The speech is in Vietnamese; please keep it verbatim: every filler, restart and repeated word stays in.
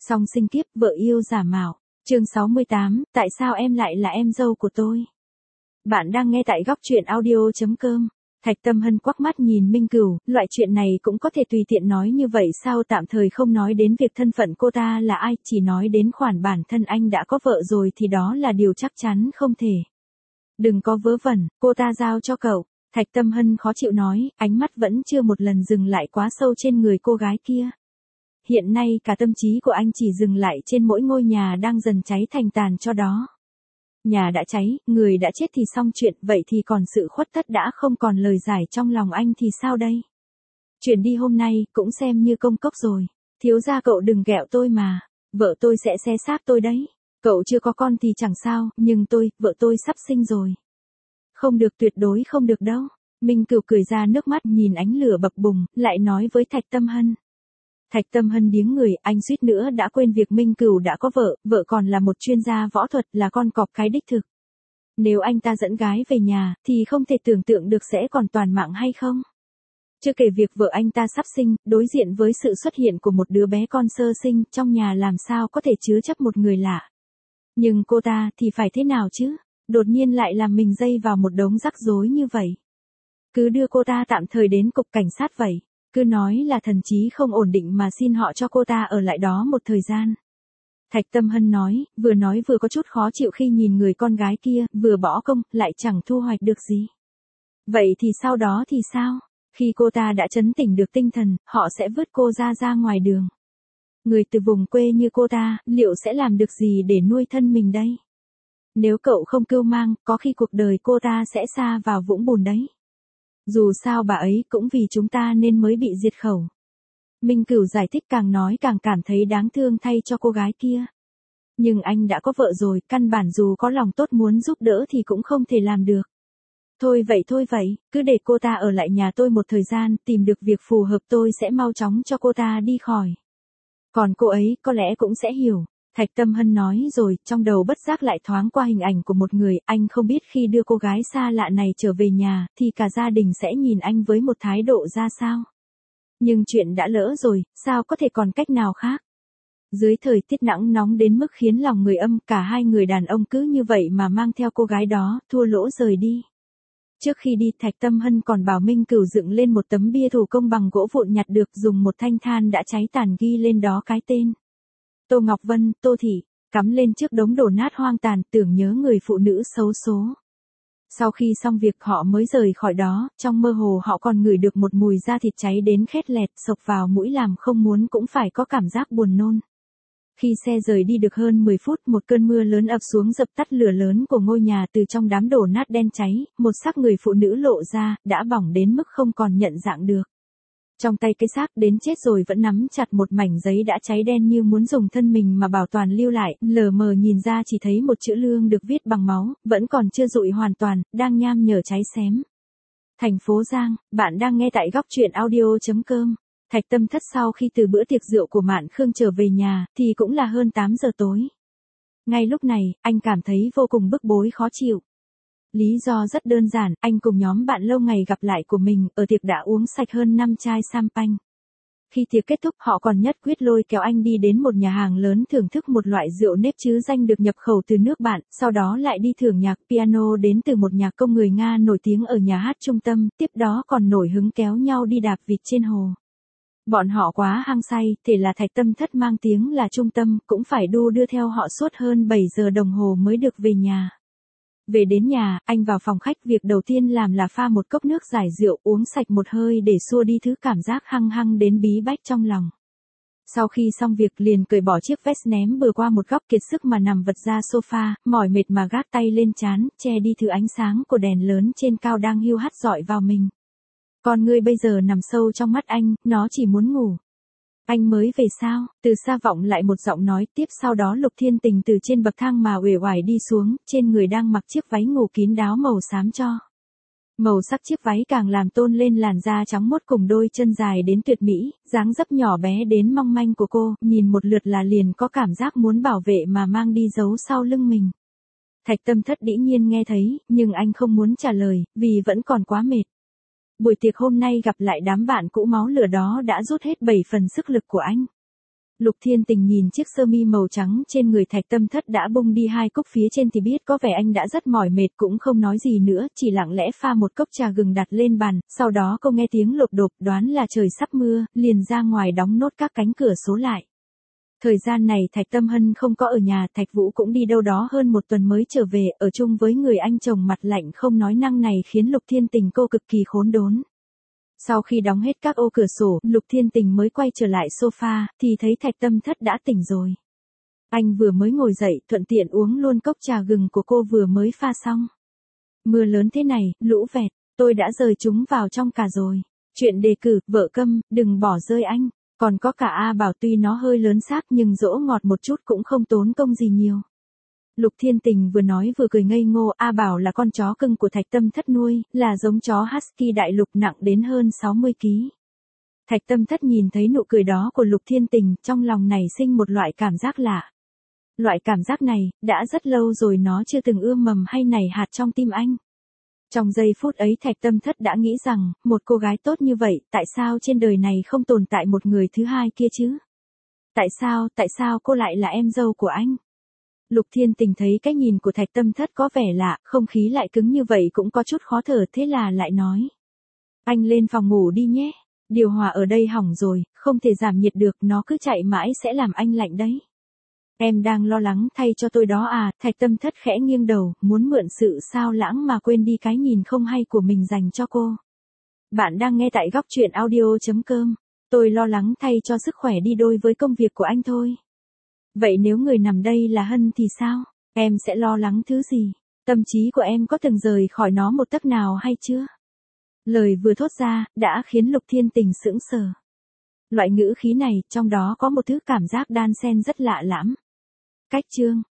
Song sinh kiếp, vợ yêu giả mạo. Chương sáu mươi tám, tại sao em lại là em dâu của tôi? Bạn đang nghe tại góc truyện audio chấm com. Thạch Tâm Hân quắc mắt nhìn Minh Cửu, loại chuyện này cũng có thể tùy tiện nói như vậy sao? Tạm thời không nói đến việc thân phận cô ta là ai, chỉ nói đến khoản bản thân anh đã có vợ rồi thì đó là điều chắc chắn không thể. Đừng có vớ vẩn, cô ta giao cho cậu. Thạch Tâm Hân khó chịu nói, ánh mắt vẫn chưa một lần dừng lại quá sâu trên người cô gái kia. Hiện nay cả tâm trí của anh chỉ dừng lại trên mỗi ngôi nhà đang dần cháy thành tàn cho đó. Nhà đã cháy, người đã chết thì xong chuyện, vậy thì còn sự khuất tất đã không còn lời giải trong lòng anh thì sao đây? Chuyện đi hôm nay cũng xem như công cốc rồi. Thiếu gia cậu đừng ghẹo tôi mà, vợ tôi sẽ xé xác tôi đấy. Cậu chưa có con thì chẳng sao, nhưng tôi, vợ tôi sắp sinh rồi. Không được, tuyệt đối không được đâu. Minh Cửu cười ra nước mắt nhìn ánh lửa bập bùng, lại nói với Thạch Tâm Hân. Thạch Tâm Hân điếng người, anh suýt nữa đã quên việc Minh Cửu đã có vợ, vợ còn là một chuyên gia võ thuật, là con cọp cái đích thực. Nếu anh ta dẫn gái về nhà, thì không thể tưởng tượng được sẽ còn toàn mạng hay không. Chưa kể việc vợ anh ta sắp sinh, đối diện với sự xuất hiện của một đứa bé con sơ sinh, trong nhà làm sao có thể chứa chấp một người lạ. Nhưng cô ta thì phải thế nào chứ? Đột nhiên lại làm mình dây vào một đống rắc rối như vậy. Cứ đưa cô ta tạm thời đến cục cảnh sát vậy. Cứ nói là thần trí không ổn định mà xin họ cho cô ta ở lại đó một thời gian. Thạch Tâm Hân nói, vừa nói vừa có chút khó chịu khi nhìn người con gái kia, vừa bỏ công, lại chẳng thu hoạch được gì. Vậy thì sau đó thì sao? Khi cô ta đã trấn tĩnh được tinh thần, họ sẽ vứt cô ra ra ngoài đường. Người từ vùng quê như cô ta, liệu sẽ làm được gì để nuôi thân mình đây? Nếu cậu không cưu mang, có khi cuộc đời cô ta sẽ sa vào vũng bùn đấy. Dù sao bà ấy cũng vì chúng ta nên mới bị diệt khẩu. Minh Cửu giải thích càng nói càng cảm thấy đáng thương thay cho cô gái kia. Nhưng anh đã có vợ rồi, căn bản dù có lòng tốt muốn giúp đỡ thì cũng không thể làm được. Thôi vậy thôi vậy, cứ để cô ta ở lại nhà tôi một thời gian, tìm được việc phù hợp tôi sẽ mau chóng cho cô ta đi khỏi. Còn cô ấy có lẽ cũng sẽ hiểu. Thạch Tâm Hân nói rồi, trong đầu bất giác lại thoáng qua hình ảnh của một người, anh không biết khi đưa cô gái xa lạ này trở về nhà, thì cả gia đình sẽ nhìn anh với một thái độ ra sao. Nhưng chuyện đã lỡ rồi, sao có thể còn cách nào khác. Dưới thời tiết nắng nóng đến mức khiến lòng người âm, cả hai người đàn ông cứ như vậy mà mang theo cô gái đó, thua lỗ rời đi. Trước khi đi, Thạch Tâm Hân còn bảo Minh Cửu dựng lên một tấm bia thủ công bằng gỗ vụn nhặt được, dùng một thanh than đã cháy tàn ghi lên đó cái tên. Tô Ngọc Vân, Tô Thị, cắm lên trước đống đổ nát hoang tàn, tưởng nhớ người phụ nữ xấu số. Sau khi xong việc họ mới rời khỏi đó, trong mơ hồ họ còn ngửi được một mùi da thịt cháy đến khét lẹt, xộc vào mũi làm không muốn cũng phải có cảm giác buồn nôn. Khi xe rời đi được hơn mười phút, một cơn mưa lớn ập xuống dập tắt lửa lớn của ngôi nhà. Từ trong đám đổ nát đen cháy, một xác người phụ nữ lộ ra, đã bỏng đến mức không còn nhận dạng được. Trong tay cái xác đến chết rồi vẫn nắm chặt một mảnh giấy đã cháy đen như muốn dùng thân mình mà bảo toàn lưu lại, lờ mờ nhìn ra chỉ thấy một chữ Lương được viết bằng máu, vẫn còn chưa rụi hoàn toàn, đang nham nhở cháy xém. Thành phố Giang, bạn đang nghe tại góc truyện audio chấm com. Thạch Tâm Thất sau khi từ bữa tiệc rượu của Mạn Khương trở về nhà, thì cũng là hơn tám giờ tối. Ngay lúc này, anh cảm thấy vô cùng bức bối khó chịu. Lý do rất đơn giản, anh cùng nhóm bạn lâu ngày gặp lại của mình, ở tiệc đã uống sạch hơn năm chai champagne. Khi tiệc kết thúc họ còn nhất quyết lôi kéo anh đi đến một nhà hàng lớn thưởng thức một loại rượu nếp chứ danh được nhập khẩu từ nước bạn, sau đó lại đi thưởng nhạc piano đến từ một nhạc công người Nga nổi tiếng ở nhà hát trung tâm, tiếp đó còn nổi hứng kéo nhau đi đạp vịt trên hồ. Bọn họ quá hăng say, thể là Thạch Tâm Thất mang tiếng là trung tâm, cũng phải đu đưa theo họ suốt hơn bảy giờ đồng hồ mới được về nhà. Về đến nhà, anh vào phòng khách, việc đầu tiên làm là pha một cốc nước giải rượu, uống sạch một hơi để xua đi thứ cảm giác hăng hăng đến bí bách trong lòng. Sau khi xong việc liền cởi bỏ chiếc vest ném bừa qua một góc, kiệt sức mà nằm vật ra sofa, mỏi mệt mà gác tay lên trán, che đi thứ ánh sáng của đèn lớn trên cao đang hiu hắt dọi vào mình. Con ngươi bây giờ nằm sâu trong mắt anh, nó chỉ muốn ngủ. Anh mới về sao? Từ xa vọng lại một giọng nói, tiếp sau đó Lục Thiên Tình từ trên bậc thang mà uể oải đi xuống, trên người đang mặc chiếc váy ngủ kín đáo màu xám cho. Màu sắc chiếc váy càng làm tôn lên làn da trắng mốt cùng đôi chân dài đến tuyệt mỹ, dáng dấp nhỏ bé đến mong manh của cô, nhìn một lượt là liền có cảm giác muốn bảo vệ mà mang đi giấu sau lưng mình. Thạch Tâm Thất dĩ nhiên nghe thấy, nhưng anh không muốn trả lời, vì vẫn còn quá mệt. Buổi tiệc hôm nay gặp lại đám bạn cũ máu lửa đó đã rút hết bảy phần sức lực của anh. Lục Thiên Tình nhìn chiếc sơ mi màu trắng trên người Thạch Tâm Thất đã bung đi hai cúc phía trên thì biết có vẻ anh đã rất mỏi mệt, cũng không nói gì nữa, chỉ lặng lẽ pha một cốc trà gừng đặt lên bàn, sau đó cô nghe tiếng lộp độp, đoán là trời sắp mưa, liền ra ngoài đóng nốt các cánh cửa sổ lại. Thời gian này Thạch Tâm Hân không có ở nhà, Thạch Vũ cũng đi đâu đó hơn một tuần mới trở về, ở chung với người anh chồng mặt lạnh không nói năng này khiến Lục Thiên Tình cô cực kỳ khốn đốn. Sau khi đóng hết các ô cửa sổ, Lục Thiên Tình mới quay trở lại sofa, thì thấy Thạch Tâm Thất đã tỉnh rồi. Anh vừa mới ngồi dậy, thuận tiện uống luôn cốc trà gừng của cô vừa mới pha xong. Mưa lớn thế này, lũ vẹt, tôi đã rời chúng vào trong cả rồi. Chuyện đề cử, vợ câm, đừng bỏ rơi anh. Còn có cả A Bảo, tuy nó hơi lớn xác nhưng dỗ ngọt một chút cũng không tốn công gì nhiều. Lục Thiên Tình vừa nói vừa cười ngây ngô. A Bảo là con chó cưng của Thạch Tâm Thất nuôi, là giống chó Husky đại lục nặng đến hơn sáu mươi ki lô gam. Thạch Tâm Thất nhìn thấy nụ cười đó của Lục Thiên Tình, trong lòng nảy sinh một loại cảm giác lạ. Loại cảm giác này, đã rất lâu rồi nó chưa từng ươm mầm hay nảy hạt trong tim anh. Trong giây phút ấy Thạch Tâm Thất đã nghĩ rằng, một cô gái tốt như vậy, tại sao trên đời này không tồn tại một người thứ hai kia chứ? Tại sao, tại sao cô lại là em dâu của anh? Lục Thiên Tình thấy cái nhìn của Thạch Tâm Thất có vẻ lạ, không khí lại cứng như vậy cũng có chút khó thở, thế là lại nói. Anh lên phòng ngủ đi nhé, điều hòa ở đây hỏng rồi, không thể giảm nhiệt được, nó cứ chạy mãi sẽ làm anh lạnh đấy. Em đang lo lắng thay cho tôi đó à? Thạch Tâm Thất khẽ nghiêng đầu, muốn mượn sự sao lãng mà quên đi cái nhìn không hay của mình dành cho cô. Bạn đang nghe tại góc truyện audio chấm com. Tôi lo lắng thay cho sức khỏe đi đôi với công việc của anh thôi. Vậy nếu người nằm đây là Hân thì sao? Em sẽ lo lắng thứ gì? Tâm trí của em có từng rời khỏi nó một tấc nào hay chưa? Lời vừa thốt ra, đã khiến Lục Thiên Tình sững sờ. Loại ngữ khí này, trong đó có một thứ cảm giác đan xen rất lạ lẫm. Cách chương